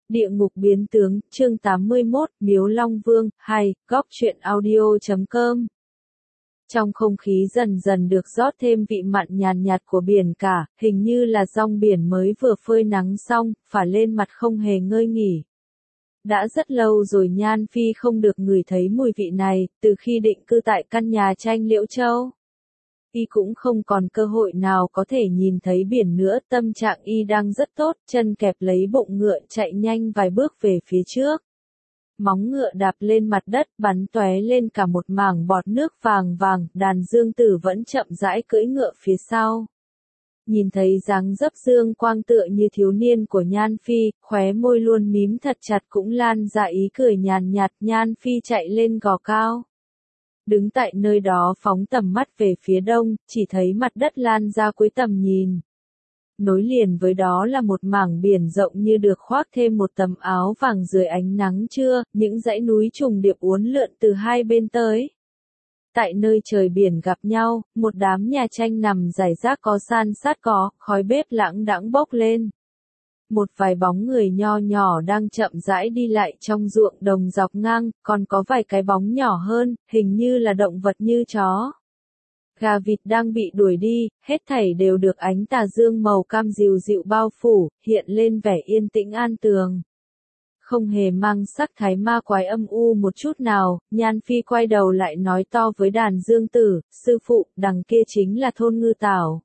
Địa ngục biến tướng, chương 81, Miếu Long Vương, 2, góc truyện audio.com. Trong không khí dần dần được rót thêm vị mặn nhàn nhạt của biển cả, hình như là rong biển mới vừa phơi nắng xong, phả lên mặt không hề ngơi nghỉ. Đã rất lâu rồi Nhan Phi không được ngửi thấy mùi vị này, từ khi định cư tại căn nhà tranh Liễu Châu. Y cũng không còn cơ hội nào có thể nhìn thấy biển nữa, tâm trạng Y đang rất tốt, chân kẹp lấy bụng ngựa chạy nhanh vài bước về phía trước. Móng ngựa đạp lên mặt đất bắn tóe lên cả một mảng bọt nước vàng vàng, Đàn Dương Tử vẫn chậm rãi cưỡi ngựa phía sau. Nhìn thấy dáng dấp dương quang tựa như thiếu niên của Nhan Phi, khóe môi luôn mím thật chặt cũng lan ra ý cười nhàn nhạt. Nhan Phi chạy lên gò cao. Đứng tại nơi đó phóng tầm mắt về phía đông, chỉ thấy mặt đất lan ra cuối tầm nhìn. Nối liền với đó là một mảng biển rộng như được khoác thêm một tấm áo vàng dưới ánh nắng trưa, những dãy núi trùng điệp uốn lượn từ hai bên tới. Tại nơi trời biển gặp nhau, một đám nhà tranh nằm rải rác có san sát có, khói bếp lãng đãng bốc lên. Một vài bóng người nho nhỏ đang chậm rãi đi lại trong ruộng đồng dọc ngang, còn có vài cái bóng nhỏ hơn, hình như là động vật như chó. Gà vịt đang bị đuổi đi, hết thảy đều được ánh tà dương màu cam dịu dịu bao phủ, hiện lên vẻ yên tĩnh an tường. Không hề mang sắc thái ma quái âm u một chút nào, Nhan Phi quay đầu lại nói to với Đàn Dương Tử, sư phụ, đằng kia chính là thôn Ngư Tảo.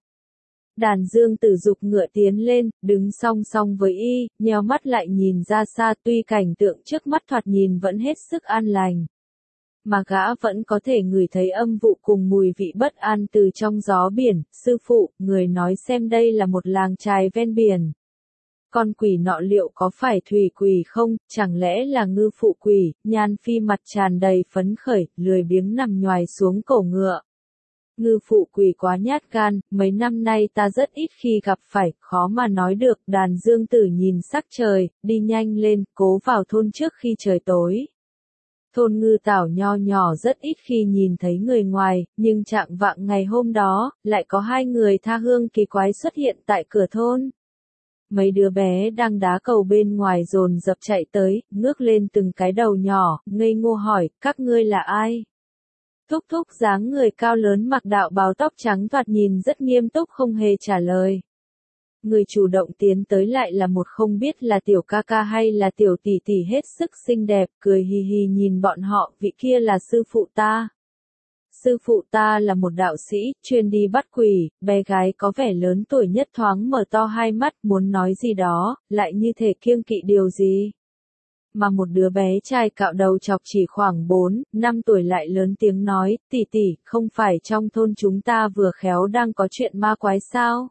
Đàn Dương Tử giục ngựa tiến lên, đứng song song với Y, nheo mắt lại nhìn ra xa, tuy cảnh tượng trước mắt thoạt nhìn vẫn hết sức an lành. Mà gã vẫn có thể ngửi thấy âm vụ cùng mùi vị bất an từ trong gió biển. Sư phụ, người nói xem đây là một làng chài ven biển. Con quỷ nọ liệu có phải thủy quỷ không, chẳng lẽ là ngư phụ quỷ? Nhan Phi mặt tràn đầy phấn khởi, lười biếng nằm nhoài xuống cổ ngựa. Ngư phụ quỷ quá nhát gan, mấy năm nay ta rất ít khi gặp phải, khó mà nói được. Đàn Dương Tử nhìn sắc trời, đi nhanh lên, cố vào thôn trước khi trời tối. Thôn Ngư Tảo nho nhỏ rất ít khi nhìn thấy người ngoài, nhưng trạng vạng ngày hôm đó, lại có hai người tha hương kỳ quái xuất hiện tại cửa thôn. Mấy đứa bé đang đá cầu bên ngoài dồn dập chạy tới, ngước lên từng cái đầu nhỏ, ngây ngô hỏi, các ngươi là ai? Thúc thúc dáng người cao lớn mặc đạo bào tóc trắng thoạt nhìn rất nghiêm túc không hề trả lời. Người chủ động tiến tới lại là một không biết là tiểu ca ca hay là tiểu tỷ tỷ hết sức xinh đẹp, cười hì hì nhìn bọn họ, vị kia là sư phụ ta. Sư phụ ta là một đạo sĩ, chuyên đi bắt quỷ. Bé gái có vẻ lớn tuổi nhất thoáng mở to hai mắt, muốn nói gì đó, lại như thể kiêng kỵ điều gì. Mà một đứa bé trai cạo đầu chọc chỉ khoảng 4, 5 tuổi lại lớn tiếng nói, tỷ tỷ, không phải trong thôn chúng ta vừa khéo đang có chuyện ma quái sao?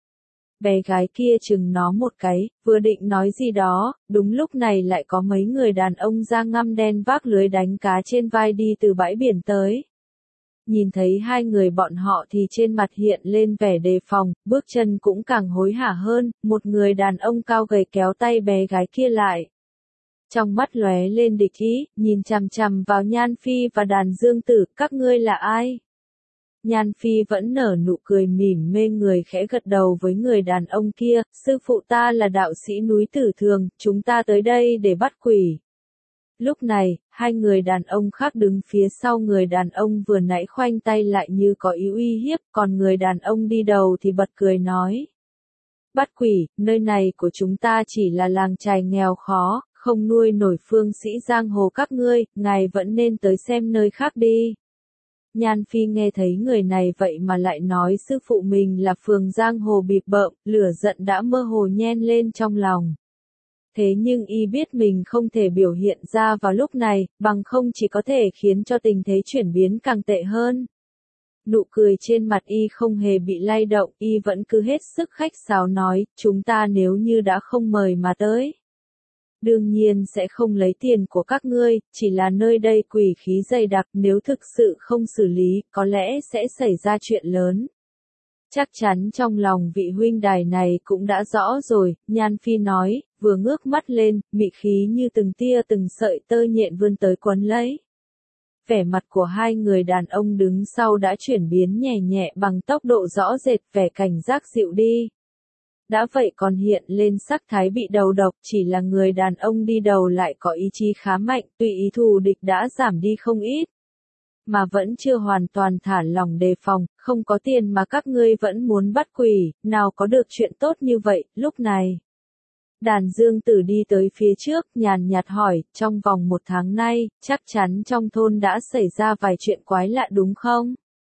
Bé gái kia chừng nó một cái, vừa định nói gì đó, đúng lúc này lại có mấy người đàn ông da ngăm đen vác lưới đánh cá trên vai đi từ bãi biển tới. Nhìn thấy hai người bọn họ thì trên mặt hiện lên vẻ đề phòng, bước chân cũng càng hối hả hơn, một người đàn ông cao gầy kéo tay bé gái kia lại. Trong mắt lóe lên địch ý, nhìn chằm chằm vào Nhan Phi và Đàn Dương Tử, các ngươi là ai? Nhan Phi vẫn nở nụ cười mỉm mê người khẽ gật đầu với người đàn ông kia, sư phụ ta là đạo sĩ núi Tử Thường, chúng ta tới đây để bắt quỷ. Lúc này, hai người đàn ông khác đứng phía sau người đàn ông vừa nãy khoanh tay lại như có ý uy hiếp, còn người đàn ông đi đầu thì bật cười nói. Bắt quỷ, nơi này của chúng ta chỉ là làng chài nghèo khó, không nuôi nổi phương sĩ giang hồ các ngươi, ngài vẫn nên tới xem nơi khác đi. Nhan Phi nghe thấy người này vậy mà lại nói sư phụ mình là phường giang hồ bịp bợm, lửa giận đã mơ hồ nhen lên trong lòng. Thế nhưng Y biết mình không thể biểu hiện ra vào lúc này, bằng không chỉ có thể khiến cho tình thế chuyển biến càng tệ hơn. Nụ cười trên mặt Y không hề bị lay động, Y vẫn cứ hết sức khách sáo nói, chúng ta nếu như đã không mời mà tới. Đương nhiên sẽ không lấy tiền của các ngươi, chỉ là nơi đây quỷ khí dày đặc, nếu thực sự không xử lý, có lẽ sẽ xảy ra chuyện lớn. Chắc chắn trong lòng vị huynh đài này cũng đã rõ rồi, Nhan Phi nói, vừa ngước mắt lên, mị khí như từng tia từng sợi tơ nhện vươn tới quấn lấy. Vẻ mặt của hai người đàn ông đứng sau đã chuyển biến nhẹ nhẹ bằng tốc độ rõ rệt, vẻ cảnh giác dịu đi. đã vậy còn hiện lên sắc thái bị đầu độc, chỉ là người đàn ông đi đầu lại có ý chí khá mạnh, tuy ý thù địch đã giảm đi không ít, mà vẫn chưa hoàn toàn thả lỏng đề phòng, không có tiền mà các ngươi vẫn muốn bắt quỷ, nào có được chuyện tốt như vậy, lúc này. Đàn Dương Tử đi tới phía trước, nhàn nhạt hỏi, trong vòng 1 tháng nay, chắc chắn trong thôn đã xảy ra vài chuyện quái lạ đúng không?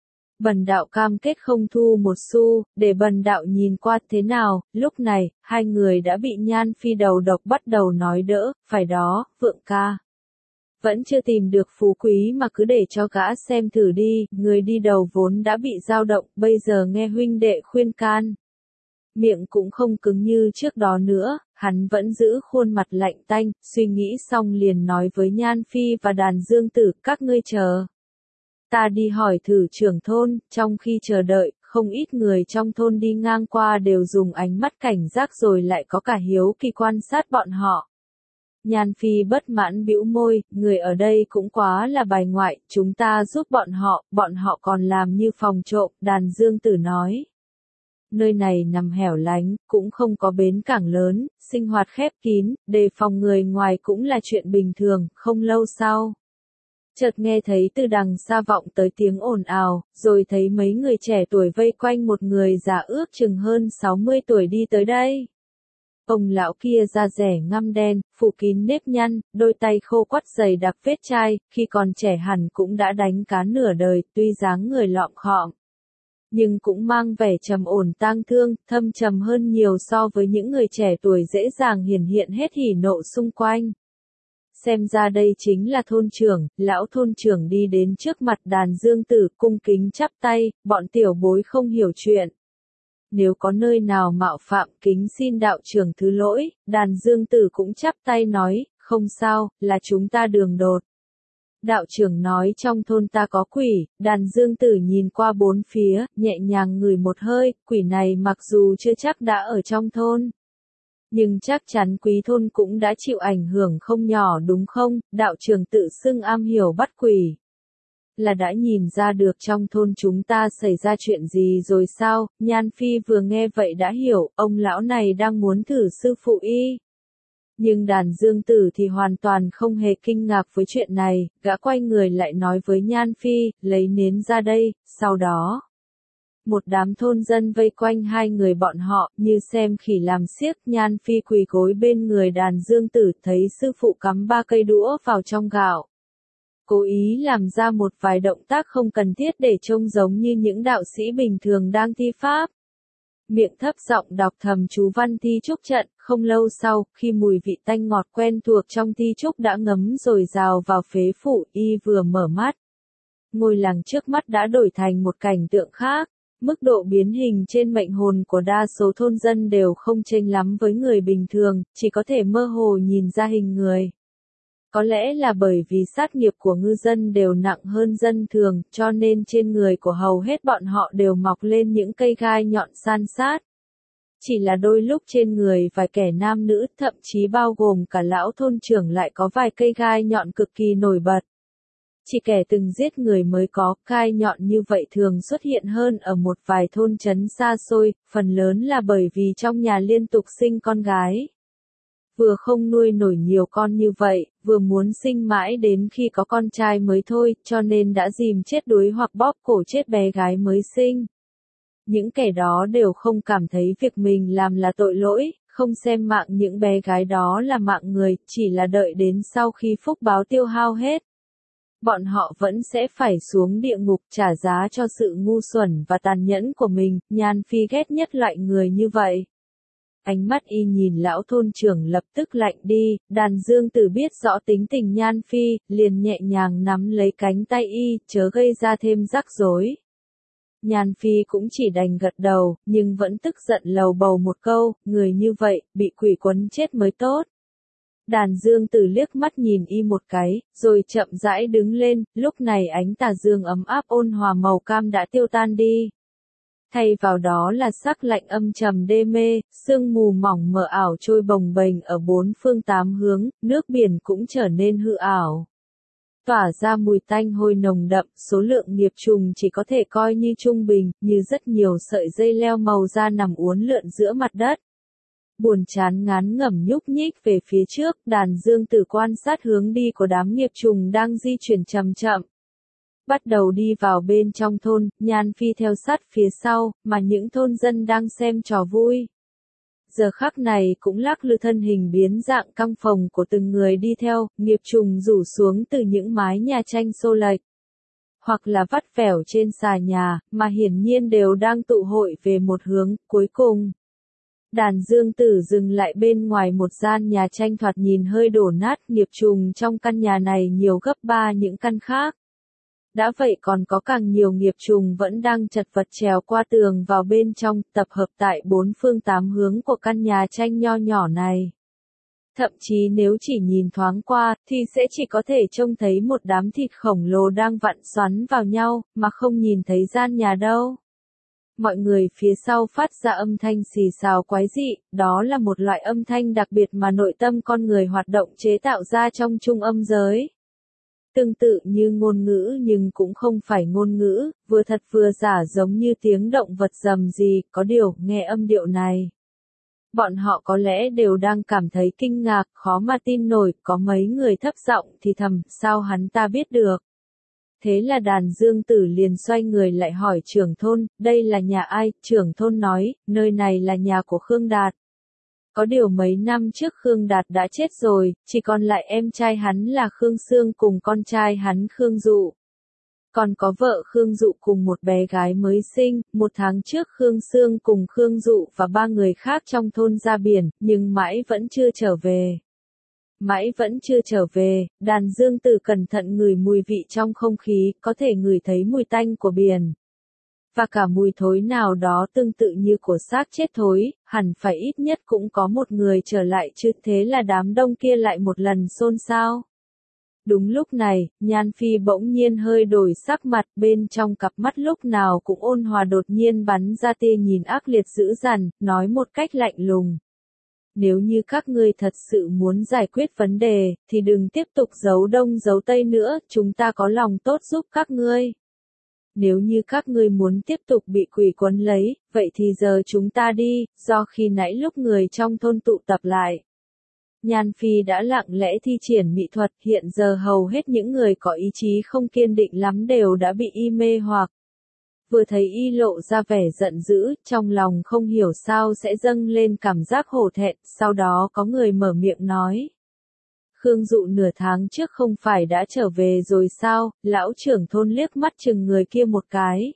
Bần đạo cam kết không thu một xu, để bần đạo nhìn qua thế nào, lúc này, hai người đã bị Nhan Phi đầu độc bắt đầu nói đỡ, phải đó, Vượng ca. Vẫn chưa tìm được phú quý mà cứ để cho gã xem thử đi, người đi đầu vốn đã bị dao động, bây giờ nghe huynh đệ khuyên can. Miệng cũng không cứng như trước đó nữa, hắn vẫn giữ khuôn mặt lạnh tanh, suy nghĩ xong liền nói với Nhan Phi và đàn Dương Tử, các ngươi chờ. Ta đi hỏi thử trưởng thôn, trong khi chờ đợi, không ít người trong thôn đi ngang qua đều dùng ánh mắt cảnh giác rồi lại có cả hiếu kỳ quan sát bọn họ. Nhan Phi bất mãn bĩu môi, người ở đây cũng quá là bài ngoại, chúng ta giúp bọn họ còn làm như phòng trộm, đàn Dương Tử nói. Nơi này nằm hẻo lánh, cũng không có bến cảng lớn, sinh hoạt khép kín, đề phòng người ngoài cũng là chuyện bình thường, không lâu sau. Chợt nghe thấy từ đằng xa vọng tới tiếng ồn ào, rồi thấy mấy người trẻ tuổi vây quanh một người già ước chừng hơn 60 tuổi đi tới đây. Ông lão kia da rẻ ngăm đen, phủ kín nếp nhăn, đôi tay khô quắt dày đặc vết chai, khi còn trẻ hẳn cũng đã đánh cá nửa đời, tuy dáng người lọm khọm. Nhưng cũng mang vẻ trầm ổn tang thương, thâm trầm hơn nhiều so với những người trẻ tuổi dễ dàng hiển hiện hết hỉ nộ xung quanh. Xem ra đây chính là thôn trưởng, lão thôn trưởng đi đến trước mặt đàn Dương Tử cung kính chắp tay, bọn tiểu bối không hiểu chuyện. Nếu có nơi nào mạo phạm kính xin đạo trưởng thứ lỗi, đàn Dương Tử cũng chắp tay nói, không sao, là chúng ta đường đột. Đạo trưởng nói trong thôn ta có quỷ, đàn Dương Tử nhìn qua bốn phía, nhẹ nhàng ngửi một hơi, quỷ này mặc dù chưa chắc đã ở trong thôn. Nhưng chắc chắn quý thôn cũng đã chịu ảnh hưởng không nhỏ đúng không, đạo trưởng tự xưng am hiểu bắt quỷ. Là đã nhìn ra được trong thôn chúng ta xảy ra chuyện gì rồi sao, Nhan Phi vừa nghe vậy đã hiểu, ông lão này đang muốn thử sư phụ y. Nhưng đàn Dương Tử thì hoàn toàn không hề kinh ngạc với chuyện này, gã quay người lại nói với Nhan Phi, lấy nến ra đây, sau đó. Một đám thôn dân vây quanh hai người bọn họ, như xem khỉ làm xiếc, Nhan Phi quỳ gối bên người đàn Dương Tử thấy sư phụ cắm 3 cây đũa vào trong gạo. Cố ý làm ra một vài động tác không cần thiết để trông giống như những đạo sĩ bình thường đang thi pháp. Miệng thấp giọng đọc thầm chú văn thi trúc trận, không lâu sau, khi mùi vị tanh ngọt quen thuộc trong thi trúc đã ngấm rồi rào vào phế phủ, y vừa mở mắt. Ngôi làng trước mắt đã đổi thành một cảnh tượng khác. Mức độ biến hình trên mệnh hồn của đa số thôn dân đều không chênh lắm với người bình thường, chỉ có thể mơ hồ nhìn ra hình người. Có lẽ là bởi vì sát nghiệp của ngư dân đều nặng hơn dân thường, cho nên trên người của hầu hết bọn họ đều mọc lên những cây gai nhọn san sát. Chỉ là đôi lúc trên người vài kẻ nam nữ, thậm chí bao gồm cả lão thôn trưởng lại có vài cây gai nhọn cực kỳ nổi bật. Chỉ kẻ từng giết người mới có, gai nhọn như vậy thường xuất hiện hơn ở một vài thôn trấn xa xôi, phần lớn là bởi vì trong nhà liên tục sinh con gái. Vừa không nuôi nổi nhiều con như vậy, vừa muốn sinh mãi đến khi có con trai mới thôi, cho nên đã dìm chết đuối hoặc bóp cổ chết bé gái mới sinh. Những kẻ đó đều không cảm thấy việc mình làm là tội lỗi, không xem mạng những bé gái đó là mạng người, chỉ là đợi đến sau khi phúc báo tiêu hao hết. Bọn họ vẫn sẽ phải xuống địa ngục trả giá cho sự ngu xuẩn và tàn nhẫn của mình, Nhan Phi ghét nhất loại người như vậy. Ánh mắt y nhìn lão thôn trưởng lập tức lạnh đi, đàn Dương Tử biết rõ tính tình Nhan Phi, liền nhẹ nhàng nắm lấy cánh tay y, chớ gây ra thêm rắc rối. Nhan Phi cũng chỉ đành gật đầu, nhưng vẫn tức giận lầu bầu một câu, người như vậy, bị quỷ quấn chết mới tốt. Đàn Dương Tử liếc mắt nhìn y một cái, rồi chậm rãi đứng lên, lúc này ánh tà dương ấm áp ôn hòa màu cam đã tiêu tan đi. Thay vào đó là sắc lạnh âm trầm đê mê, sương mù mỏng mờ ảo trôi bồng bềnh ở bốn phương tám hướng, nước biển cũng trở nên hư ảo. tỏa ra mùi tanh hôi nồng đậm, số lượng nghiệp trùng chỉ có thể coi như trung bình, như rất nhiều sợi dây leo màu da nằm uốn lượn giữa mặt đất. Buồn chán ngán ngẩm nhúc nhích về phía trước, đàn dương tử quan sát hướng đi của đám nghiệp trùng đang di chuyển chậm chậm. Bắt đầu đi vào bên trong thôn, Nhan Phi theo sát phía sau, mà những thôn dân đang xem trò vui. Giờ khắc này cũng lắc lư thân hình biến dạng căng phồng của từng người đi theo, nghiệp trùng rủ xuống từ những mái nhà tranh xô lệch. Hoặc là vắt vẻo trên xà nhà, mà hiển nhiên đều đang tụ hội về một hướng, cuối cùng. Đàn dương tử dừng lại bên ngoài một gian nhà tranh thoạt nhìn hơi đổ nát, nghiệp trùng trong căn nhà này nhiều gấp 3 những căn khác. Đã vậy còn có càng nhiều nghiệp trùng vẫn đang chật vật trèo qua tường vào bên trong, tập hợp tại 4 phương 8 hướng của căn nhà tranh nho nhỏ này. Thậm chí nếu chỉ nhìn thoáng qua, thì sẽ chỉ có thể trông thấy một đám thịt khổng lồ đang vặn xoắn vào nhau, mà không nhìn thấy gian nhà đâu. Mọi người phía sau phát ra âm thanh xì xào quái dị, đó là một loại âm thanh đặc biệt mà nội tâm con người hoạt động chế tạo ra trong trung âm giới. Tương tự như ngôn ngữ nhưng cũng không phải ngôn ngữ, vừa thật vừa giả giống như tiếng động vật rầm rì, có điều, nghe âm điệu này. Bọn họ có lẽ đều đang cảm thấy kinh ngạc, khó mà tin nổi, có mấy người thấp giọng thì thầm, sao hắn ta biết được. Thế là đàn dương tử liền xoay người lại hỏi trưởng thôn, đây là nhà ai? Trưởng thôn nói, nơi này là nhà của Khương Đạt. Có điều mấy năm trước Khương Đạt đã chết rồi, chỉ còn lại em trai hắn là Khương Sương cùng con trai hắn Khương Dụ. Còn có vợ Khương Dụ cùng một bé gái mới sinh, 1 tháng trước Khương Sương cùng Khương Dụ và 3 người khác trong thôn ra biển, nhưng mãi vẫn chưa trở về. Mãi vẫn chưa trở về, đàn dương tử cẩn thận ngửi mùi vị trong không khí, có thể ngửi thấy mùi tanh của biển. Và cả mùi thối nào đó tương tự như của xác chết thối, hẳn phải ít nhất cũng có một người trở lại chứ, thế là đám đông kia lại một lần xôn xao. Đúng lúc này, Nhan Phi bỗng nhiên hơi đổi sắc mặt, bên trong cặp mắt lúc nào cũng ôn hòa đột nhiên bắn ra tia nhìn ác liệt dữ dằn, nói một cách lạnh lùng. Nếu như các ngươi thật sự muốn giải quyết vấn đề, thì đừng tiếp tục giấu đông giấu tây nữa, chúng ta có lòng tốt giúp các ngươi. Nếu như các ngươi muốn tiếp tục bị quỷ quấn lấy, vậy thì giờ chúng ta đi, do khi nãy lúc người trong thôn tụ tập lại. Nhan Phi đã lặng lẽ thi triển mỹ thuật, hiện giờ hầu hết những người có ý chí không kiên định lắm đều đã bị y mê hoặc. Vừa thấy y lộ ra vẻ giận dữ, trong lòng không hiểu sao sẽ dâng lên cảm giác hổ thẹn, sau đó có người mở miệng nói. Khương Dụ nửa tháng trước không phải đã trở về rồi sao? Lão trưởng thôn liếc mắt chừng người kia một cái.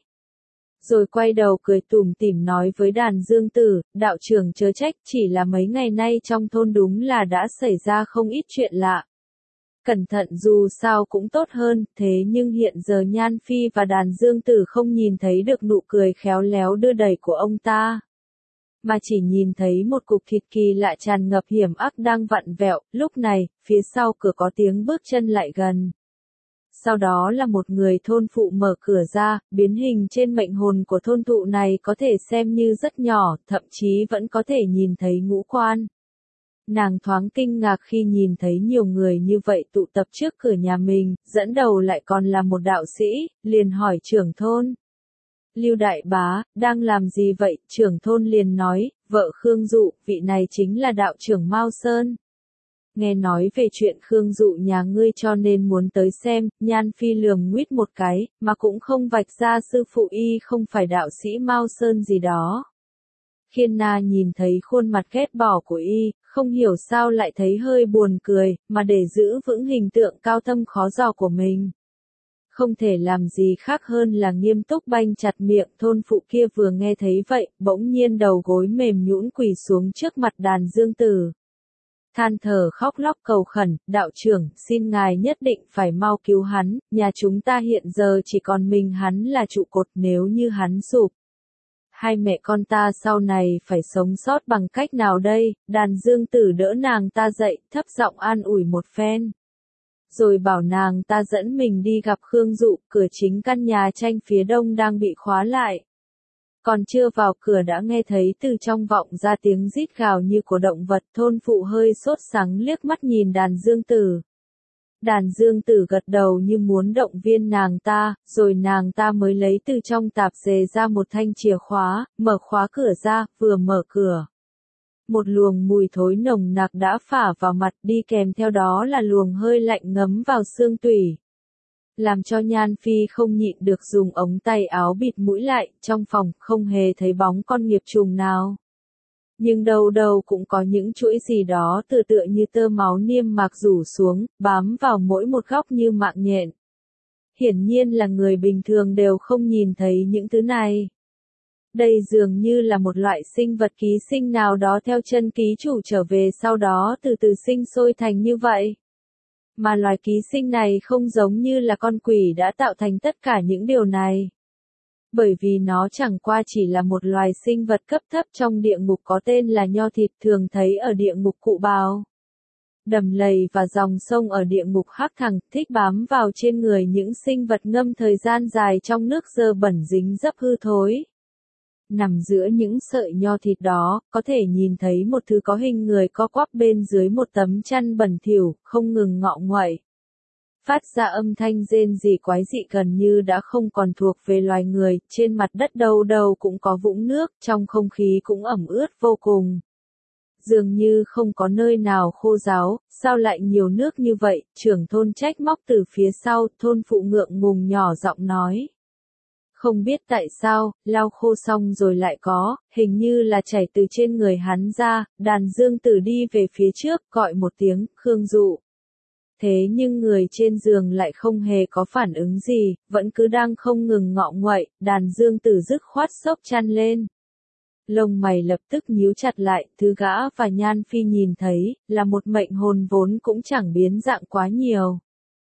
Rồi quay đầu cười tủm tỉm nói với đàn dương tử, đạo trưởng chớ trách, chỉ là mấy ngày nay trong thôn đúng là đã xảy ra không ít chuyện lạ. Cẩn thận dù sao cũng tốt hơn, thế nhưng hiện giờ Nhan Phi và đàn dương tử không nhìn thấy được nụ cười khéo léo đưa đẩy của ông ta. Mà chỉ nhìn thấy một cục thịt kỳ lạ tràn ngập hiểm ác đang vặn vẹo, lúc này, phía sau cửa có tiếng bước chân lại gần. Sau đó là một người thôn phụ mở cửa ra, biến hình trên mệnh hồn của thôn thụ này có thể xem như rất nhỏ, thậm chí vẫn có thể nhìn thấy ngũ quan. Nàng thoáng kinh ngạc khi nhìn thấy nhiều người như vậy tụ tập trước cửa nhà mình, dẫn đầu lại còn là một đạo sĩ, liền hỏi trưởng thôn. Lưu đại bá, đang làm gì vậy? Trưởng thôn liền nói, vợ Khương Dụ, vị này chính là đạo trưởng Mao Sơn. Nghe nói về chuyện Khương Dụ nhà ngươi cho nên muốn tới xem, Nhan Phi lườm nguýt một cái, mà cũng không vạch ra sư phụ y không phải đạo sĩ Mao Sơn gì đó. Khiên Na nhìn thấy khuôn mặt ghét bỏ của y, không hiểu sao lại thấy hơi buồn cười, mà để giữ vững hình tượng cao thâm khó dò của mình. Không thể làm gì khác hơn là nghiêm túc banh chặt miệng, thôn phụ kia vừa nghe thấy vậy, bỗng nhiên đầu gối mềm nhũn quỳ xuống trước mặt đàn dương tử. Than thở khóc lóc cầu khẩn, đạo trưởng, xin ngài nhất định phải mau cứu hắn, nhà chúng ta hiện giờ chỉ còn mình hắn là trụ cột, nếu như hắn sụp. Hai mẹ con ta sau này phải sống sót bằng cách nào đây? Đàn dương tử đỡ nàng ta dậy, thấp giọng an ủi một phen. Rồi bảo nàng ta dẫn mình đi gặp Khương Dụ, cửa chính căn nhà tranh phía đông đang bị khóa lại. Còn chưa vào cửa đã nghe thấy từ trong vọng ra tiếng rít gào như của động vật, thôn phụ hơi sốt sắng liếc mắt nhìn đàn dương tử. Đàn Dương Tử gật đầu như muốn động viên nàng ta, rồi nàng ta mới lấy từ trong tạp dề ra một thanh chìa khóa, mở khóa cửa ra, vừa mở cửa. Một luồng mùi thối nồng nặc đã phả vào mặt, đi kèm theo đó là luồng hơi lạnh ngấm vào xương tủy. Làm cho Nhan Phi không nhịn được dùng ống tay áo bịt mũi lại, trong phòng không hề thấy bóng con nghiệp trùng nào. Nhưng đâu đâu cũng có những chuỗi gì đó tựa tựa như tơ máu niêm mạc rủ xuống, bám vào mỗi một góc như mạng nhện. Hiển nhiên là người bình thường đều không nhìn thấy những thứ này. Đây dường như là một loại sinh vật ký sinh nào đó theo chân ký chủ trở về sau đó từ từ sinh sôi thành như vậy. Mà loài ký sinh này không giống như là con quỷ đã tạo thành tất cả những điều này. Bởi vì nó chẳng qua chỉ là một loài sinh vật cấp thấp trong địa ngục có tên là nho thịt thường thấy ở địa ngục Cụ Bào. Đầm lầy và dòng sông ở địa ngục Hắc Thằng thích bám vào trên người những sinh vật ngâm thời gian dài trong nước dơ bẩn dính dấp hư thối. Nằm giữa những sợi nho thịt đó, có thể nhìn thấy một thứ có hình người co quắp bên dưới một tấm chăn bẩn thỉu, không ngừng ngọ nguậy. Phát ra âm thanh rên rỉ quái dị gần như đã không còn thuộc về loài người, trên mặt đất đâu đâu cũng có vũng nước, trong không khí cũng ẩm ướt vô cùng. Dường như không có nơi nào khô ráo, sao lại nhiều nước như vậy, trưởng thôn trách móc từ phía sau, thôn phụ ngượng ngùng nhỏ giọng nói. Không biết tại sao, lau khô xong rồi lại có, hình như là chảy từ trên người hắn ra, Đàn Dương Tử đi về phía trước, gọi một tiếng, Khương Dụ. Thế nhưng người trên giường lại không hề có phản ứng gì, vẫn cứ đang không ngừng ngọ nguậy, Đàn Dương Tử dứt khoát xốc chăn lên. Lông mày lập tức nhíu chặt lại, thứ gã và Nhan Phi nhìn thấy, là một mệnh hồn vốn cũng chẳng biến dạng quá nhiều.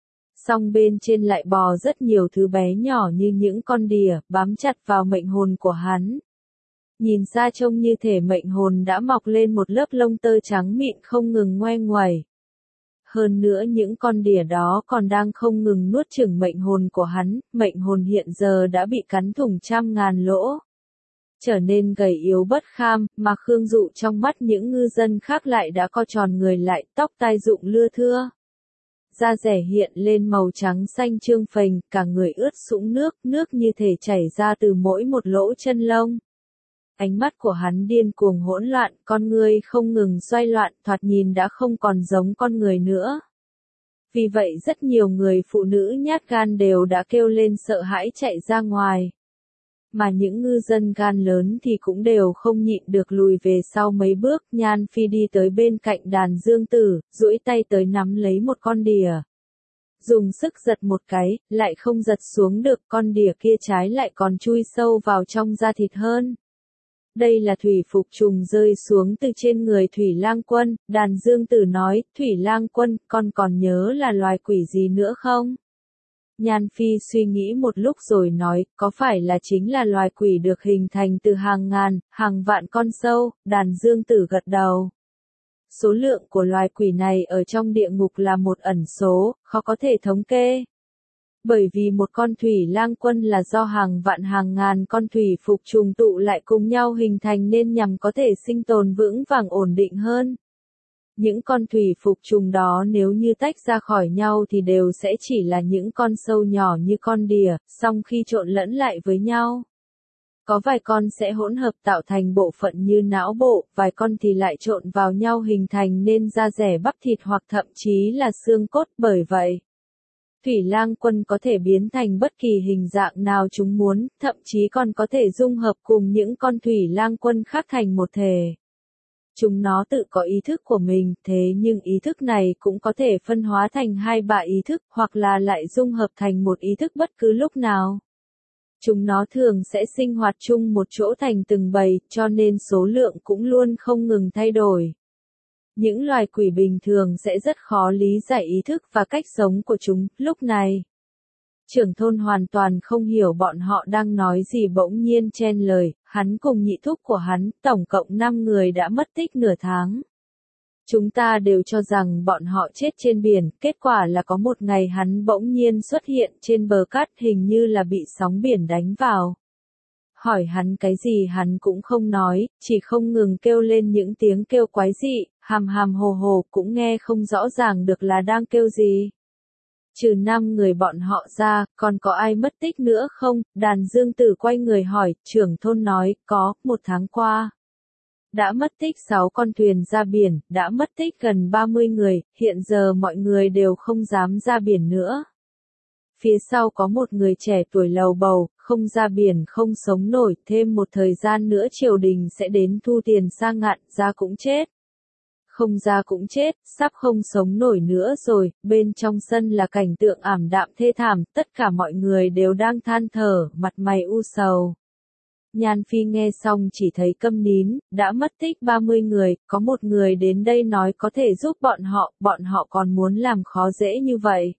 Song bên trên lại bò rất nhiều thứ bé nhỏ như những con đỉa, bám chặt vào mệnh hồn của hắn. Nhìn xa trông như thể mệnh hồn đã mọc lên một lớp lông tơ trắng mịn không ngừng ngoe nguẩy. Hơn nữa những con đỉa đó còn đang không ngừng nuốt chửng mệnh hồn của hắn, mệnh hồn hiện giờ đã bị cắn thủng trăm ngàn lỗ. Trở nên gầy yếu bất kham, mà Khương Dụ trong mắt những ngư dân khác lại đã co tròn người lại, tóc tai rụng lưa thưa. Da rẻ hiện lên màu trắng xanh trương phềnh, cả người ướt sũng nước, nước như thể chảy ra từ mỗi một lỗ chân lông. Ánh mắt của hắn điên cuồng hỗn loạn, con ngươi không ngừng xoay loạn, thoạt nhìn đã không còn giống con người nữa. Vì vậy rất nhiều người phụ nữ nhát gan đều đã kêu lên sợ hãi chạy ra ngoài. Mà những ngư dân gan lớn thì cũng đều không nhịn được lùi về sau mấy bước, Nhan Phi đi tới bên cạnh Đàn Dương Tử, duỗi tay tới nắm lấy một con đỉa. Dùng sức giật một cái, lại không giật xuống được, con đỉa kia trái lại còn chui sâu vào trong da thịt hơn. Đây là thủy phục trùng rơi xuống từ trên người Thủy Lang Quân, Đàn Dương Tử nói, Thủy Lang Quân, con còn nhớ là loài quỷ gì nữa không? Nhan Phi suy nghĩ một lúc rồi nói, có phải là chính là loài quỷ được hình thành từ hàng ngàn, hàng vạn con sâu, Đàn Dương Tử gật đầu. Số lượng của loài quỷ này ở trong địa ngục là một ẩn số, khó có thể thống kê. Bởi vì một con Thủy Lang Quân là do hàng vạn hàng ngàn con thủy phục trùng tụ lại cùng nhau hình thành nên nhằm có thể sinh tồn vững vàng ổn định hơn. Những con thủy phục trùng đó nếu như tách ra khỏi nhau thì đều sẽ chỉ là những con sâu nhỏ như con đỉa, song khi trộn lẫn lại với nhau. Có vài con sẽ hỗn hợp tạo thành bộ phận như não bộ, vài con thì lại trộn vào nhau hình thành nên da rẻ bắp thịt hoặc thậm chí là xương cốt, bởi vậy. Thủy Lang Quân có thể biến thành bất kỳ hình dạng nào chúng muốn, thậm chí còn có thể dung hợp cùng những con Thủy Lang Quân khác thành một thể. Chúng nó tự có ý thức của mình, thế nhưng ý thức này cũng có thể phân hóa thành hai ba ý thức, hoặc là lại dung hợp thành một ý thức bất cứ lúc nào. Chúng nó thường sẽ sinh hoạt chung một chỗ thành từng bầy, cho nên số lượng cũng luôn không ngừng thay đổi. Những loài quỷ bình thường sẽ rất khó lý giải ý thức và cách sống của chúng, lúc này. Trưởng thôn hoàn toàn không hiểu bọn họ đang nói gì bỗng nhiên chen lời, hắn cùng nhị thúc của hắn, tổng cộng 5 người đã mất tích nửa tháng. Chúng ta đều cho rằng bọn họ chết trên biển, kết quả là có một ngày hắn bỗng nhiên xuất hiện trên bờ cát hình như là bị sóng biển đánh vào. Hỏi hắn cái gì hắn cũng không nói, chỉ không ngừng kêu lên những tiếng kêu quái dị, hàm hàm hồ hồ cũng nghe không rõ ràng được là đang kêu gì. Trừ 5 người bọn họ ra, còn có ai mất tích nữa không? Đàn Dương Tử quay người hỏi, trưởng thôn nói, có, 1 tháng qua. Đã mất tích 6 con thuyền ra biển, đã mất tích gần 30 người, hiện giờ mọi người đều không dám ra biển nữa. Phía sau có một người trẻ tuổi lầu bầu, không ra biển không sống nổi, thêm một thời gian nữa triều đình sẽ đến thu tiền sang ngạn, ra cũng chết. Không ra cũng chết, sắp không sống nổi nữa rồi, bên trong sân là cảnh tượng ảm đạm thê thảm, tất cả mọi người đều đang than thở, mặt mày u sầu. Nhan Phi nghe xong chỉ thấy câm nín, đã mất tích 30 người, có một người đến đây nói có thể giúp bọn họ còn muốn làm khó dễ như vậy.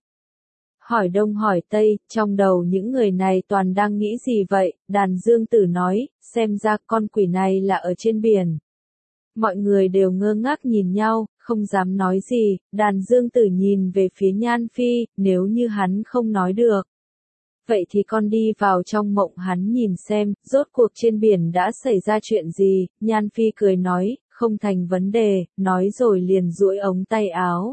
Hỏi đông hỏi tây, trong đầu những người này toàn đang nghĩ gì vậy, đàn Dương Tử nói, xem ra con quỷ này là ở trên biển. Mọi người đều ngơ ngác nhìn nhau, không dám nói gì, đàn Dương Tử nhìn về phía Nhan Phi, nếu như hắn không nói được. Vậy thì con đi vào trong mộng hắn nhìn xem, rốt cuộc trên biển đã xảy ra chuyện gì, Nhan Phi cười nói, không thành vấn đề, nói rồi liền duỗi ống tay áo.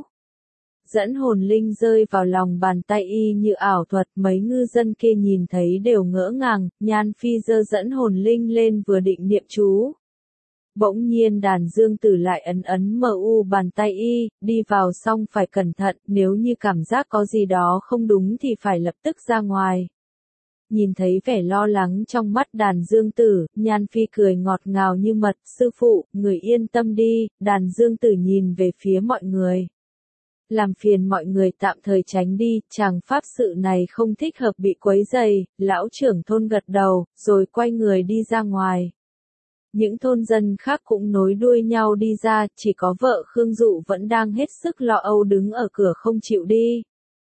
Dẫn hồn linh rơi vào lòng bàn tay y như ảo thuật, mấy ngư dân kia nhìn thấy đều ngỡ ngàng, Nhan Phi giơ dẫn hồn linh lên vừa định niệm chú. Bỗng nhiên đàn Dương Tử lại ấn bàn tay y, đi vào xong phải cẩn thận, nếu như cảm giác có gì đó không đúng thì phải lập tức ra ngoài. Nhìn thấy vẻ lo lắng trong mắt đàn Dương Tử, Nhan Phi cười ngọt ngào như mật, sư phụ, người yên tâm đi, đàn Dương Tử nhìn về phía mọi người. Làm phiền mọi người tạm thời tránh đi, chàng pháp sự này không thích hợp bị quấy rầy, lão trưởng thôn gật đầu, rồi quay người đi ra ngoài. Những thôn dân khác cũng nối đuôi nhau đi ra, chỉ có vợ Khương Dụ vẫn đang hết sức lo âu đứng ở cửa không chịu đi.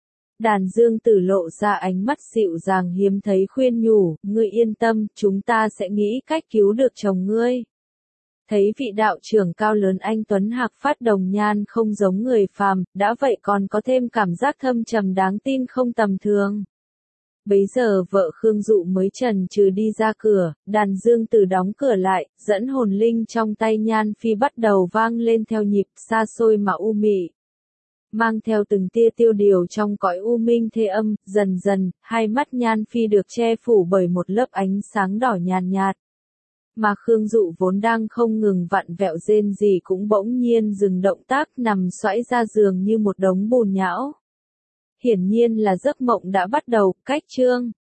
Đàn Dương Tử lộ ra ánh mắt dịu dàng hiếm thấy khuyên nhủ, ngươi yên tâm, chúng ta sẽ nghĩ cách cứu được chồng ngươi. Thấy vị đạo trưởng cao lớn anh Tuấn Hạc phát đồng nhan không giống người phàm, đã vậy còn có thêm cảm giác thâm trầm đáng tin không tầm thường. Bấy giờ vợ Khương Dụ mới chần chừ đi ra cửa, đàn Dương Tử đóng cửa lại, dẫn hồn linh trong tay Nhan Phi bắt đầu vang lên theo nhịp xa xôi mà u mị. Mang theo từng tia tiêu điều trong cõi u minh thê âm, dần dần, hai mắt Nhan Phi được che phủ bởi một lớp ánh sáng đỏ nhàn nhạt. Mà Khương Dụ vốn đang không ngừng vặn vẹo rên rỉ cũng bỗng nhiên dừng động tác nằm xoãi ra giường như một đống bùn nhão. Hiển nhiên là giấc mộng đã bắt đầu, cách chương.